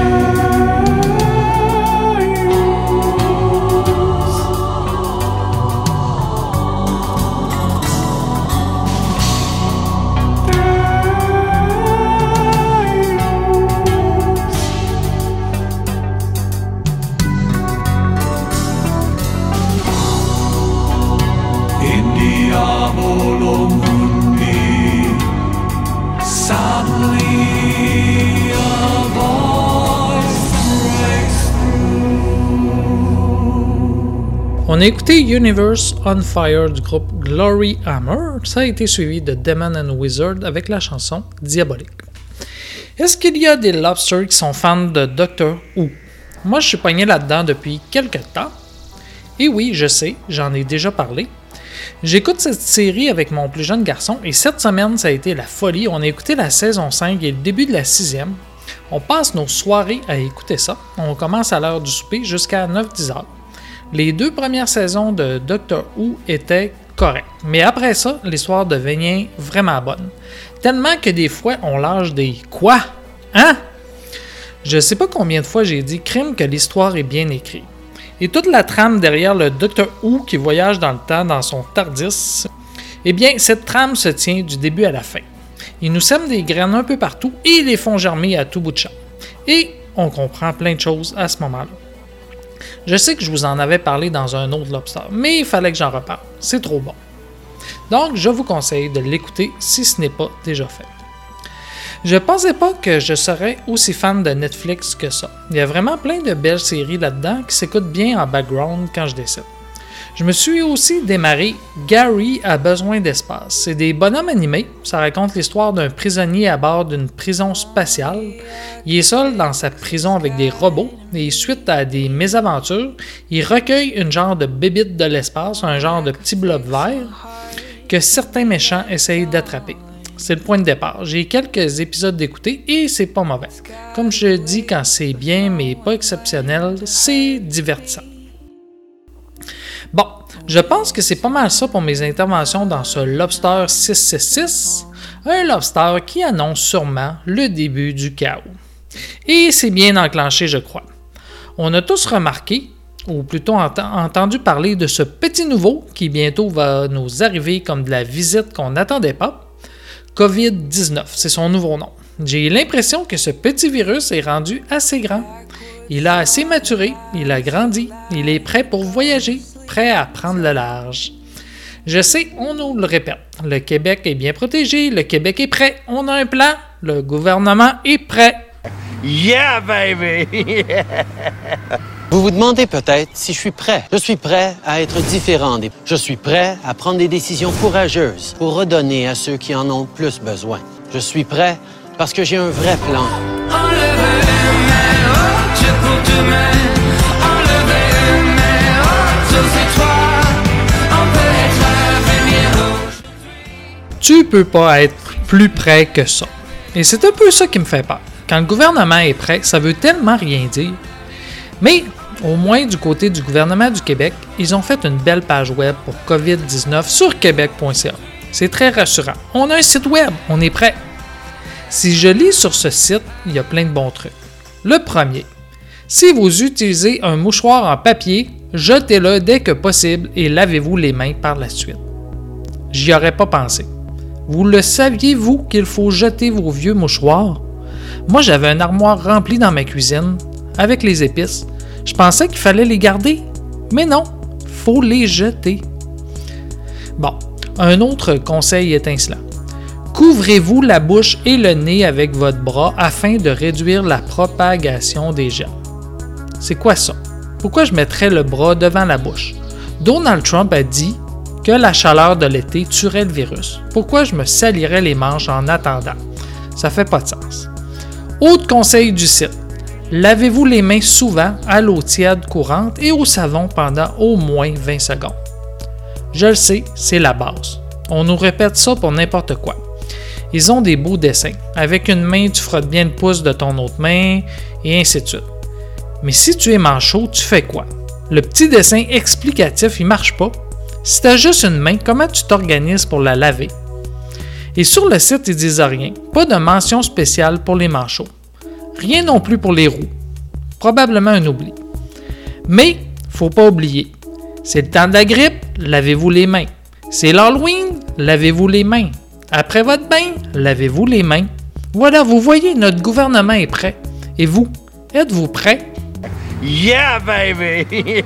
In diavolo mundi, suddenly a voice breaks through. On a écouté Universe on Fire du groupe Glory Hammer. Ça a été suivi de Demon and Wizard avec la chanson Diabolique. Est-ce qu'il y a des lobsters qui sont fans de Doctor Who? Moi, je suis pogné là-dedans depuis quelques temps. Et oui, je sais, j'en ai déjà parlé. J'écoute cette série avec mon plus jeune garçon et cette semaine, ça a été la folie. On a écouté la saison 5 et le début de la 6e. On passe nos soirées à écouter ça. On commence à l'heure du souper jusqu'à 9-10 heures. Les 2 premières saisons de Doctor Who étaient correctes. Mais après ça, l'histoire devenait vraiment bonne. Tellement que des fois, on lâche des « Quoi? Hein? » Je sais pas combien de fois j'ai dit « Crime que l'histoire est bien écrite. » Et toute la trame derrière le Doctor Who qui voyage dans le temps dans son TARDIS, eh bien, cette trame se tient du début à la fin. Ils nous sèment des graines un peu partout et ils les font germer à tout bout de champ. Et on comprend plein de choses à ce moment-là. Je sais que je vous en avais parlé dans un autre Lobster, mais il fallait que j'en reparle. C'est trop bon. Donc, je vous conseille de l'écouter si ce n'est pas déjà fait. Je pensais pas que je serais aussi fan de Netflix que ça. Il y a vraiment plein de belles séries là-dedans qui s'écoutent bien en background quand je décide. Je me suis aussi démarré Gary a besoin d'espace. C'est des bonhommes animés. Ça raconte l'histoire d'un prisonnier à bord d'une prison spatiale. Il est seul dans sa prison avec des robots et suite à des mésaventures, il recueille une genre de bébite de l'espace, un genre de petit blob vert que certains méchants essayent d'attraper. C'est le point de départ. J'ai quelques épisodes d'écouter et c'est pas mauvais. Comme je dis, quand c'est bien mais pas exceptionnel, c'est divertissant. Bon, je pense que c'est pas mal ça pour mes interventions dans ce Lobster 666, un Lobster qui annonce sûrement le début du chaos. Et c'est bien enclenché, je crois. On a tous remarqué, ou plutôt entendu parler de ce petit nouveau qui bientôt va nous arriver comme de la visite qu'on n'attendait pas. COVID-19, c'est son nouveau nom. J'ai l'impression que ce petit virus est rendu assez grand. Il a assez maturé, il a grandi, il est prêt pour voyager, prêt à prendre le large. Je sais, on nous le répète, le Québec est bien protégé, le Québec est prêt, on a un plan, le gouvernement est prêt. Yeah, baby! Vous vous demandez peut-être si je suis prêt. Je suis prêt à être différent. Je suis prêt à prendre des décisions courageuses pour redonner à ceux qui en ont plus besoin. Je suis prêt parce que j'ai un vrai plan. Tu peux pas être plus prêt que ça. Et c'est un peu ça qui me fait peur. Quand le gouvernement est prêt, ça veut tellement rien dire. Mais au moins du côté du gouvernement du Québec, ils ont fait une belle page web pour COVID-19 sur québec.ca. C'est très rassurant. On a un site web, on est prêt. Si je lis sur ce site, il y a plein de bons trucs. Le premier, si vous utilisez un mouchoir en papier, jetez-le dès que possible et lavez-vous les mains par la suite. J'y aurais pas pensé. Vous le saviez-vous qu'il faut jeter vos vieux mouchoirs? Moi, j'avais une armoire remplie dans ma cuisine avec les épices. Je pensais qu'il fallait les garder, mais non, faut les jeter. Bon, un autre conseil étincelant. Couvrez-vous la bouche et le nez avec votre bras afin de réduire la propagation des germes. C'est quoi ça? Pourquoi je mettrais le bras devant la bouche? Donald Trump a dit que la chaleur de l'été tuerait le virus. Pourquoi je me salirais les manches en attendant? Ça fait pas de sens. Autre conseil du site. Lavez-vous les mains souvent à l'eau tiède courante et au savon pendant au moins 20 secondes. Je le sais, c'est la base. On nous répète ça pour n'importe quoi. Ils ont des beaux dessins. Avec une main, tu frottes bien le pouce de ton autre main, et ainsi de suite. Mais si tu es manchot, tu fais quoi? Le petit dessin explicatif, il marche pas. Si tu as juste une main, comment tu t'organises pour la laver? Et sur le site, ils disent rien. Pas de mention spéciale pour les manchots. Rien non plus pour les roues. Probablement un oubli. Mais, faut pas oublier. C'est le temps de la grippe, lavez-vous les mains. C'est l'Halloween, lavez-vous les mains. Après votre bain, lavez-vous les mains. Voilà, vous voyez, notre gouvernement est prêt. Et vous, êtes-vous prêt? Yeah, baby!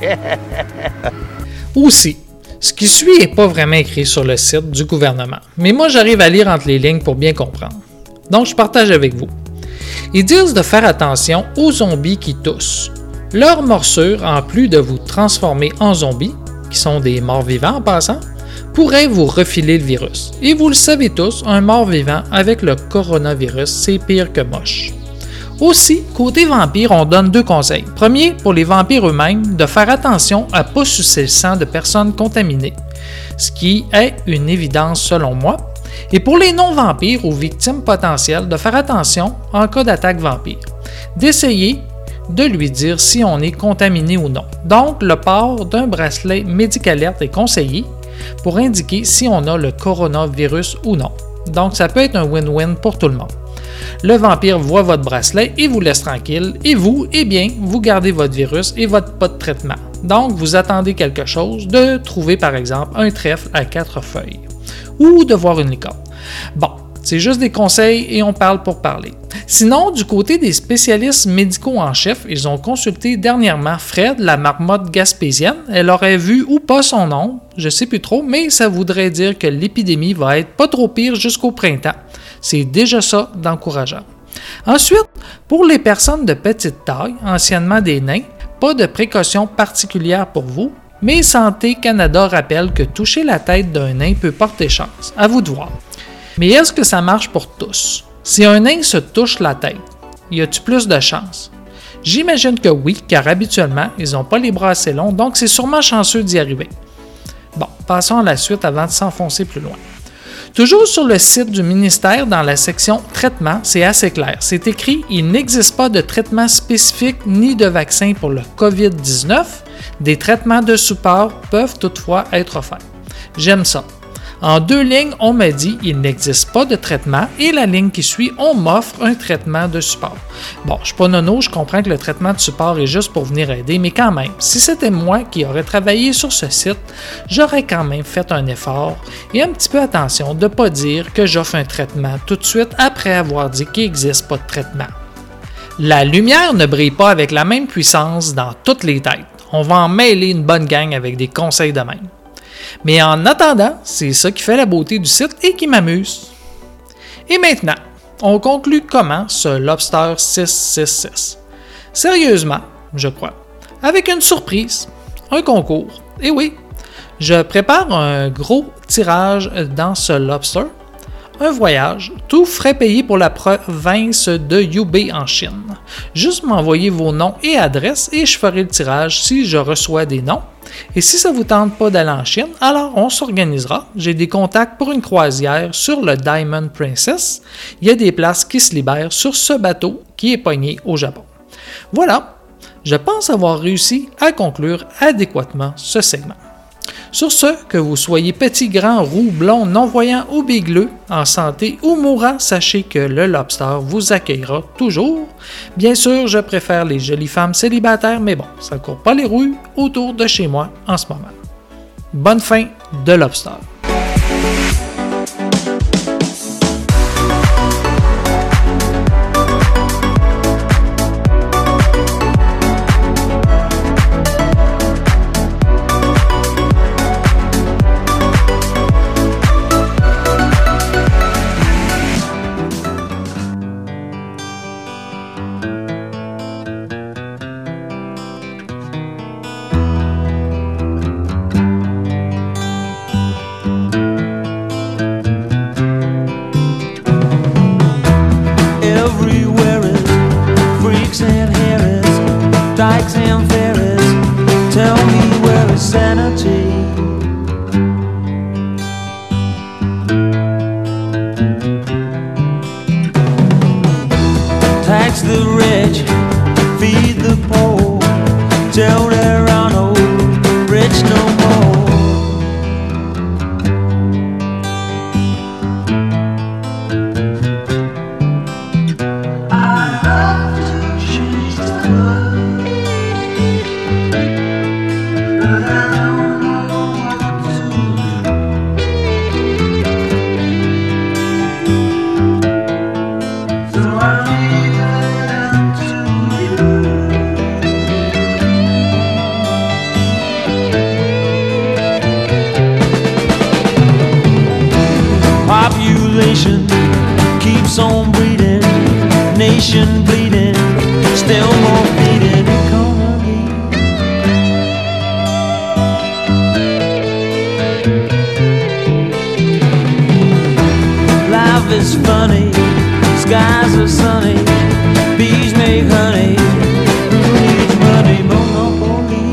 Aussi, ce qui suit n'est pas vraiment écrit sur le site du gouvernement, mais moi j'arrive à lire entre les lignes pour bien comprendre. Donc je partage avec vous. Ils disent de faire attention aux zombies qui toussent. Leur morsure, en plus de vous transformer en zombies, qui sont des morts vivants en passant, pourrait vous refiler le virus. Et vous le savez tous, un mort vivant avec le coronavirus, c'est pire que moche. Aussi, côté vampire, on donne 2 conseils. Premier, pour les vampires eux-mêmes, de faire attention à ne pas sucer le sang de personnes contaminées, ce qui est une évidence selon moi. Et pour les non-vampires ou victimes potentielles, de faire attention en cas d'attaque vampire. D'essayer de lui dire si on est contaminé ou non. Donc, le port d'un bracelet Médicalerte est conseillé pour indiquer si on a le coronavirus ou non. Donc, ça peut être un win-win pour tout le monde. Le vampire voit votre bracelet et vous laisse tranquille. Et vous, eh bien, vous gardez votre virus et votre pot de traitement. Donc, vous attendez quelque chose, de trouver par exemple un trèfle à 4 feuilles ou de voir une licorne. Bon, c'est juste des conseils et on parle pour parler. Sinon, du côté des spécialistes médicaux en chef, ils ont consulté dernièrement Fred, la marmotte gaspésienne. Elle aurait vu ou pas son nom, je sais plus trop, mais ça voudrait dire que l'épidémie va être pas trop pire jusqu'au printemps. C'est déjà ça d'encourageant. Ensuite, pour les personnes de petite taille, anciennement des nains, pas de précautions particulières pour vous, mais Santé Canada rappelle que toucher la tête d'un nain peut porter chance. À vous de voir. Mais est-ce que ça marche pour tous? Si un nain se touche la tête, y a-t-il plus de chance? J'imagine que oui, car habituellement, ils n'ont pas les bras assez longs, donc c'est sûrement chanceux d'y arriver. Bon, passons à la suite avant de s'enfoncer plus loin. Toujours sur le site du ministère, dans la section « Traitement », c'est assez clair. C'est écrit « Il n'existe pas de traitement spécifique ni de vaccin pour le COVID-19. Des traitements de support peuvent toutefois être offerts. » J'aime ça. En 2 lignes, on m'a dit « Il n'existe pas de traitement » et la ligne qui suit « On m'offre un traitement de support ». Bon, je suis pas nono, je comprends que le traitement de support est juste pour venir aider, mais quand même, si c'était moi qui aurais travaillé sur ce site, j'aurais quand même fait un effort et un petit peu attention de ne pas dire que j'offre un traitement tout de suite après avoir dit qu'il n'existe pas de traitement. La lumière ne brille pas avec la même puissance dans toutes les têtes. On va en mêler une bonne gang avec des conseils de même. Mais en attendant, c'est ça qui fait la beauté du site et qui m'amuse. Et maintenant, on conclut comment ce Lobster 666. Sérieusement, je crois. Avec une surprise, un concours. Et oui, je prépare un gros tirage dans ce Lobster. Un voyage, tout frais payé pour la province de Hubei en Chine. Juste m'envoyer vos noms et adresses et je ferai le tirage si je reçois des noms. Et si ça ne vous tente pas d'aller en Chine, alors on s'organisera. J'ai des contacts pour une croisière sur le Diamond Princess. Il y a des places qui se libèrent sur ce bateau qui est pogné au Japon. Voilà, je pense avoir réussi à conclure adéquatement ce segment. Sur ce, que vous soyez petit, grand, roux, blond, non-voyant ou bigleux, en santé ou mourant, sachez que le Lobster vous accueillera toujours. Bien sûr, je préfère les jolies femmes célibataires, mais bon, ça ne court pas les rues autour de chez moi en ce moment. Bonne fin de Lobster! humanity. Tax the rich, feed the poor, till there are no rich no more. I love to change the world, but I don't know what to do. So I leave it up to you. Population keeps on breeding, nation bleeding, still more bleeding economy. Life is funny, skies are sunny, bees make honey. Who needs money? Monopoly.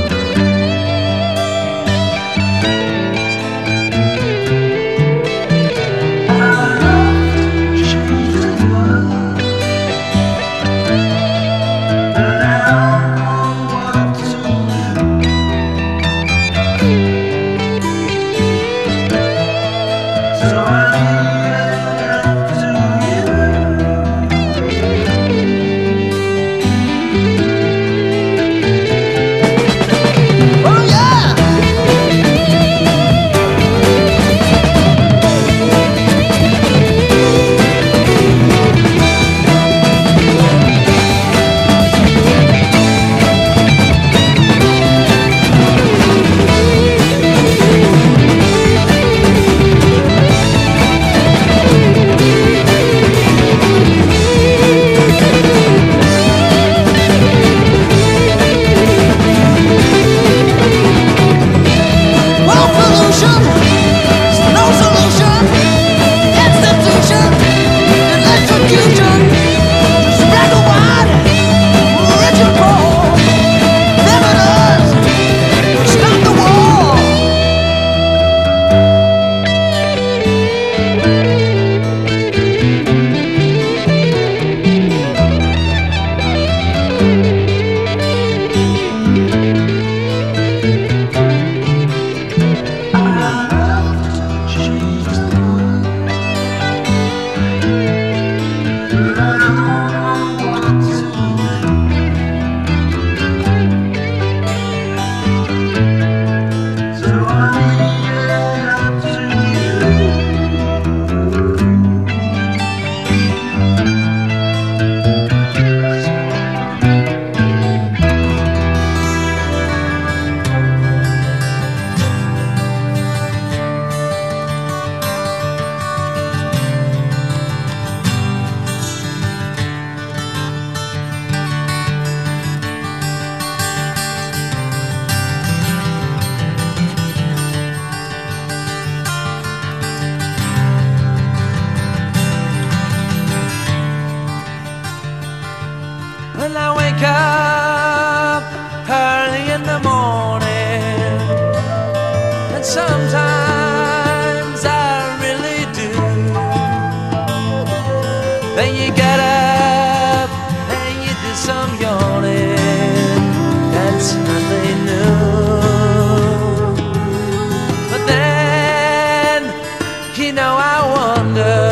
When I wake up early in the morning, and sometimes I really do. Then you get up and you do some yawning. That's nothing new. But then, you know, I wonder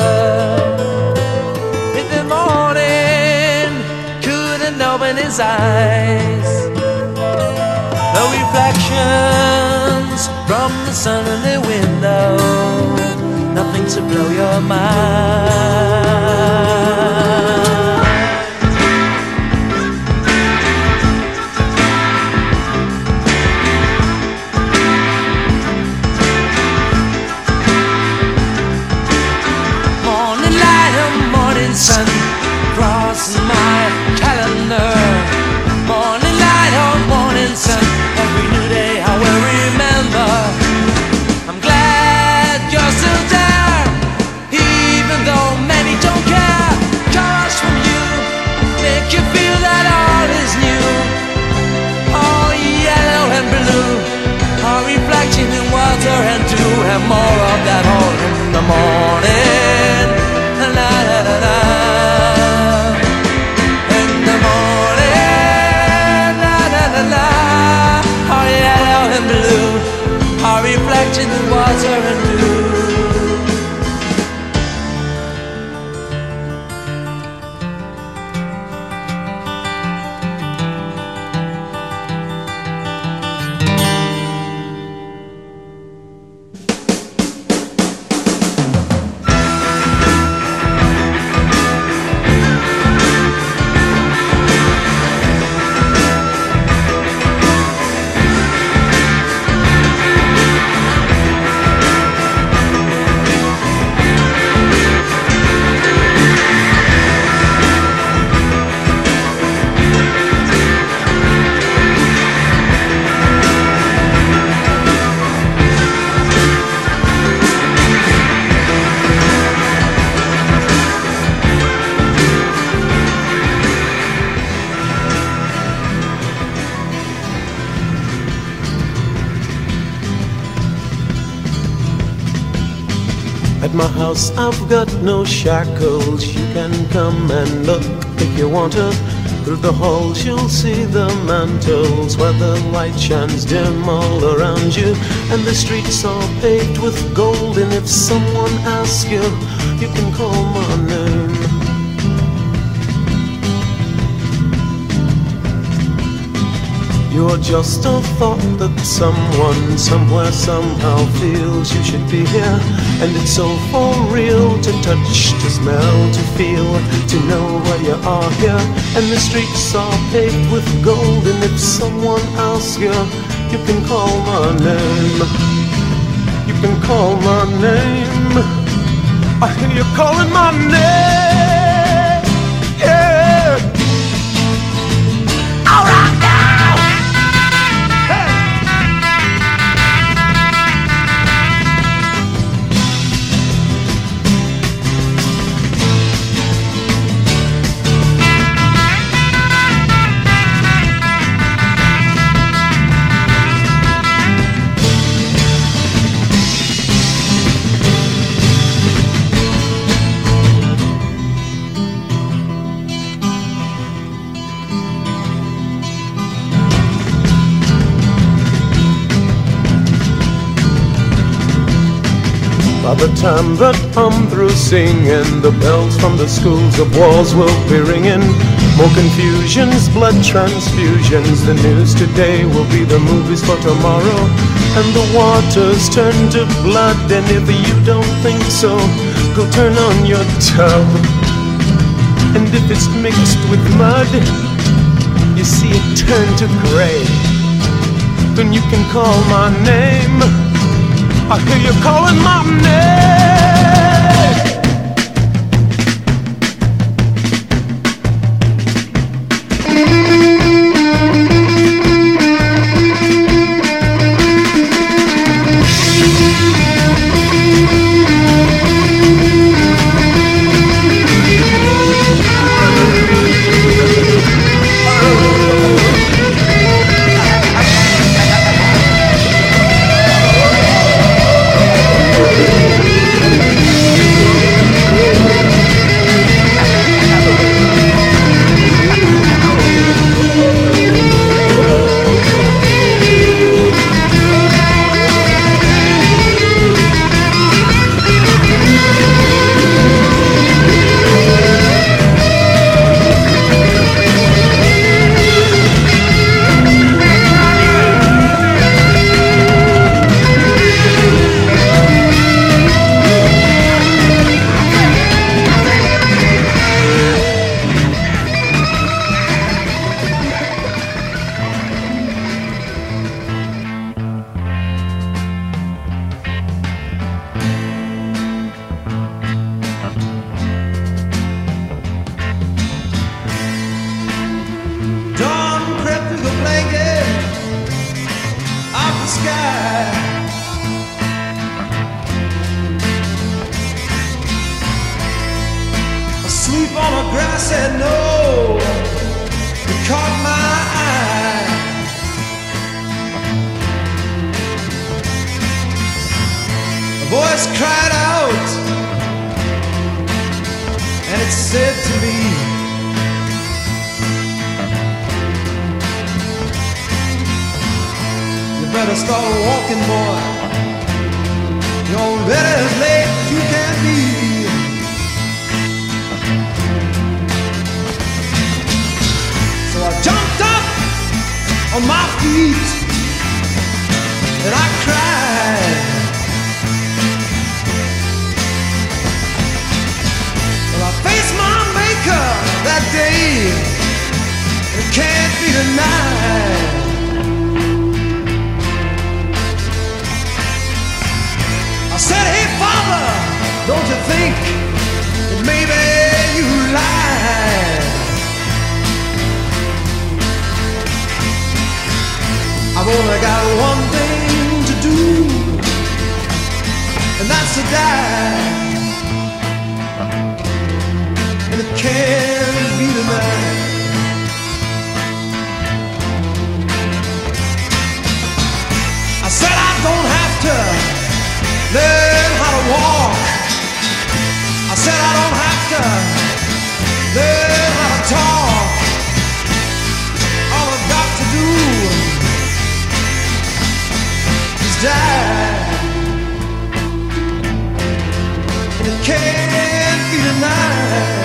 if the morning couldn't open his eyes. The reflections from the sun in the window, nothing to blow your mind. Morning light and morning sun cross my calendar. Morning light or morning sun, every new day I will remember. I'm glad you're still there, even though many don't care. Cause from you make you feel that all is new. All yellow and blue, only the water and blue. At my house I've got no shackles. You can come and look if you want to. Through the halls you'll see the mantles where the light shines dim all around you. And the streets are paved with gold. And if someone asks you, you can call my name. You're just a thought that someone, somewhere, somehow feels you should be here. And it's so for real to touch, to smell, to feel, to know where you are here. And the streets are paved with gold. And if someone asks you, you can call my name. You can call my name. I hear you calling my name. Yeah. All right now. By the time that I'm through singing, the bells from the schools of walls will be ringing. More confusions, blood transfusions. The news today will be the movies for tomorrow. And the waters turn to blood. And if you don't think so, go turn on your tub. And if it's mixed with mud, you see it turn to gray. Then you can call my name. I hear you calling my name. Sleep on a grass and no, it caught my eye. A voice cried out, and it said to me, you better start walking, boy. You're better as late as you can be. So I jumped up on my feet and I cried. Well, I faced my maker that day. It can't be denied. I said, hey Father, don't you think that maybe you lied? I've only got one thing to do, and that's to die. And it can't be denied. I said I don't have to learn how to walk. I said I don't have to learn how to talk. All I've got to do is die. And it can't be denied.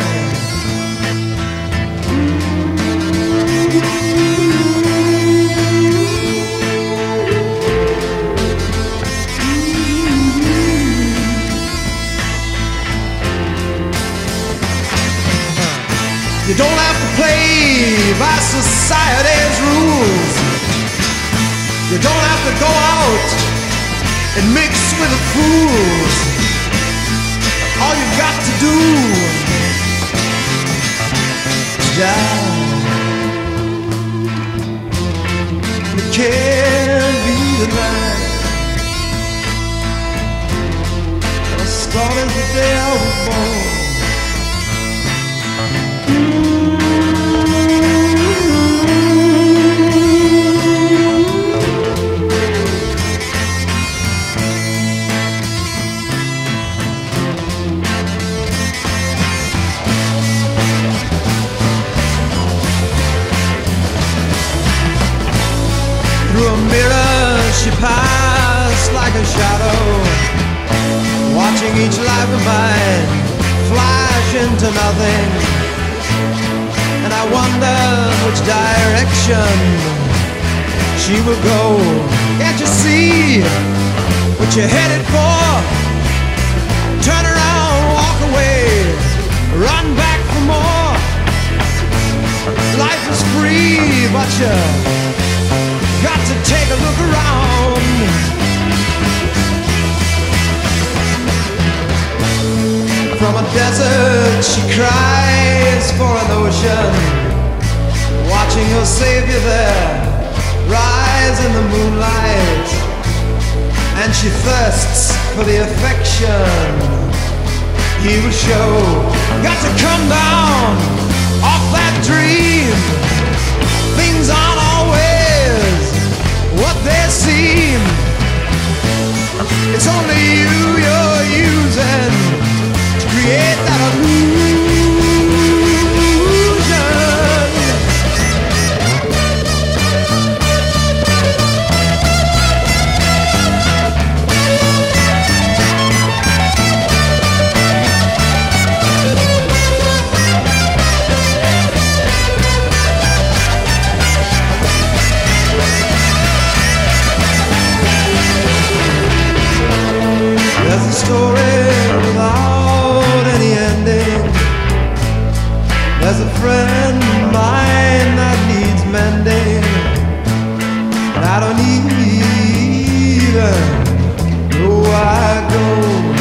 You don't have to play by society's rules. You don't have to go out and mix with the fools. All you've got to do is die. It can't be denied. I started the day I was born. Through a mirror she passed like a shadow, watching each life of mine flash into nothing. And I wondered which direction she would go. Can't you see what you're headed for? Turn around, walk away, run back for more. Life is free, but you got to take a look around. From a desert she cries for an ocean, watching her savior there rise in the moonlight. And she thirsts for the affection he will show. Got to come down off that dream. Things aren't always what they seem. It's only you you're using to create that illusion. There's a story without any ending. There's a friend of mine that needs mending, and I don't even know where I go.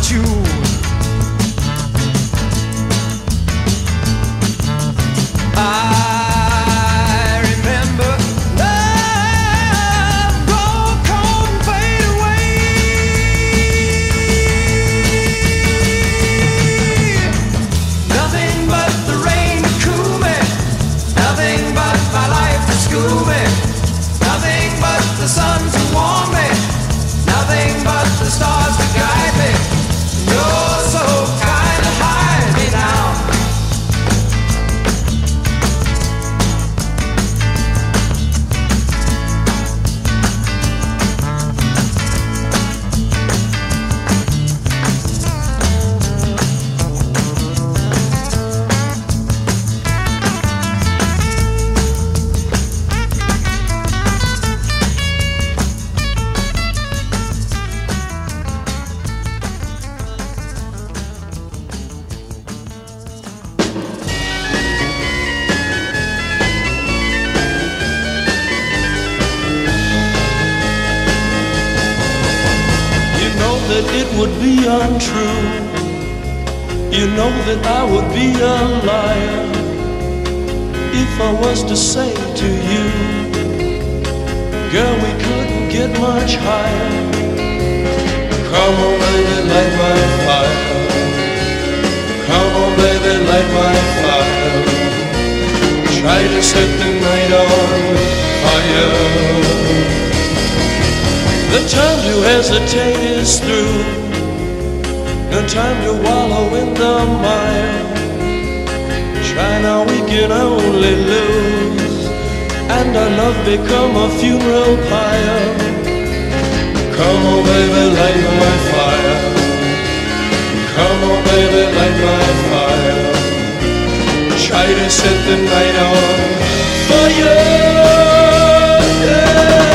with you. I remember love broke cold and fade away. Nothing but the rain to cool me, nothing but my life to school me, nothing but the sun to warm me, nothing but the stars to guide me. You're so kind to hide me now. That it would be untrue. You know that I would be a liar if I was to say to you, girl, we couldn't get much higher. Come on, baby, light my fire. Come on, baby, light my fire. Try to set the night on fire. The time to hesitate is through. No time to wallow in the mire. Try now, we can only lose, and our love become a funeral pyre. Come on, baby, light my fire. Come on, baby, light my fire. Try to set the night on fire. Yeah.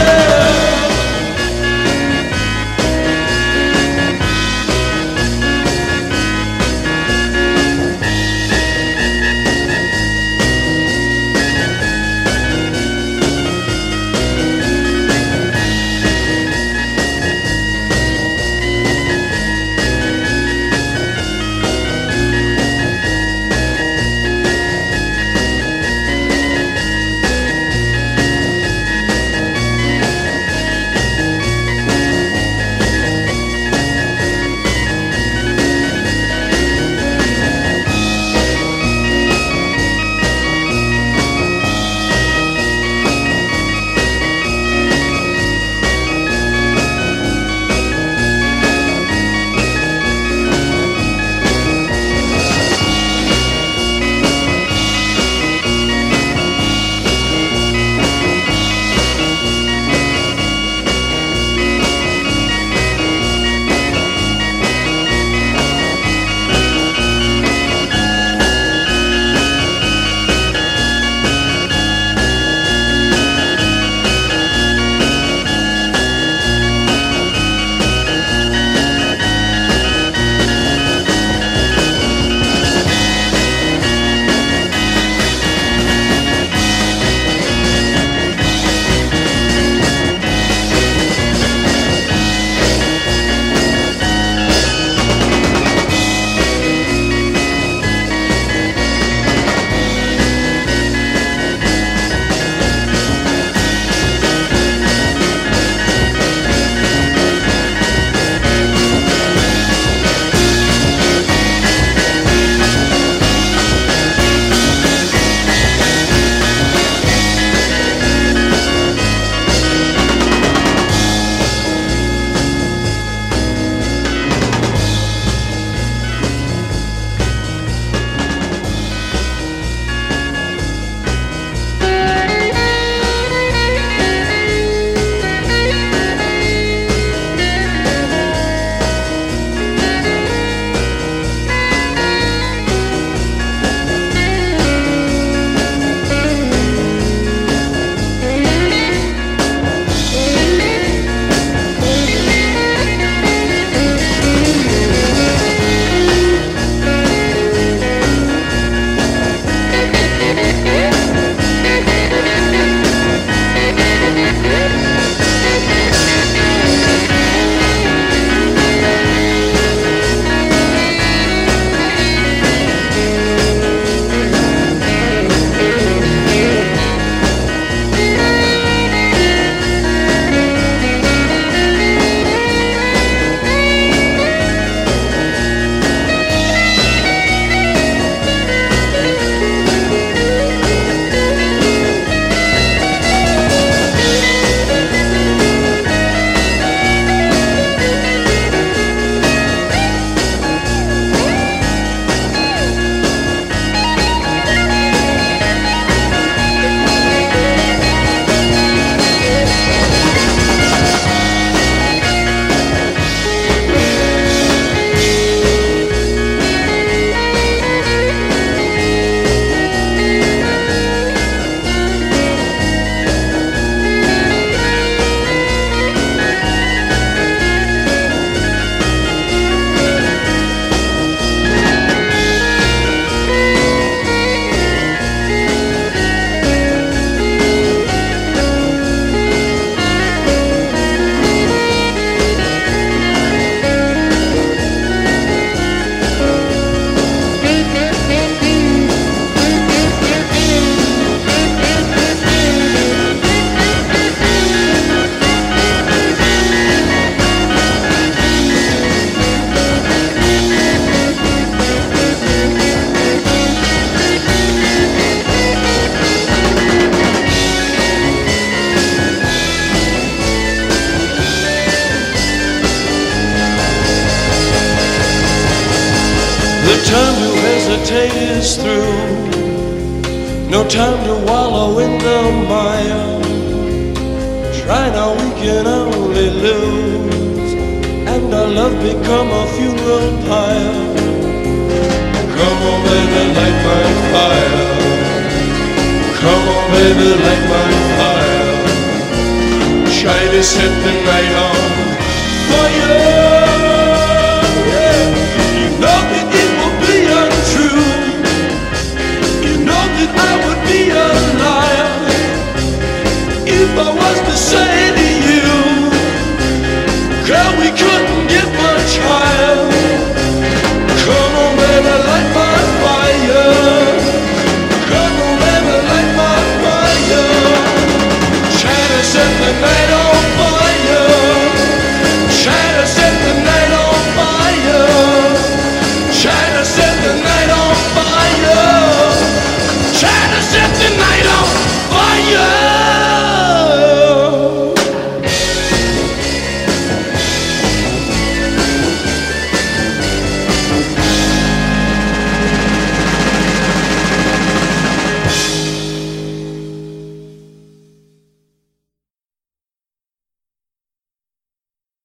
through. No time to wallow in the mire. Try now, we can only lose, and our love become a funeral pyre. Come on, baby, light my fire. Come on, baby, light my fire. Try to set the night on fire.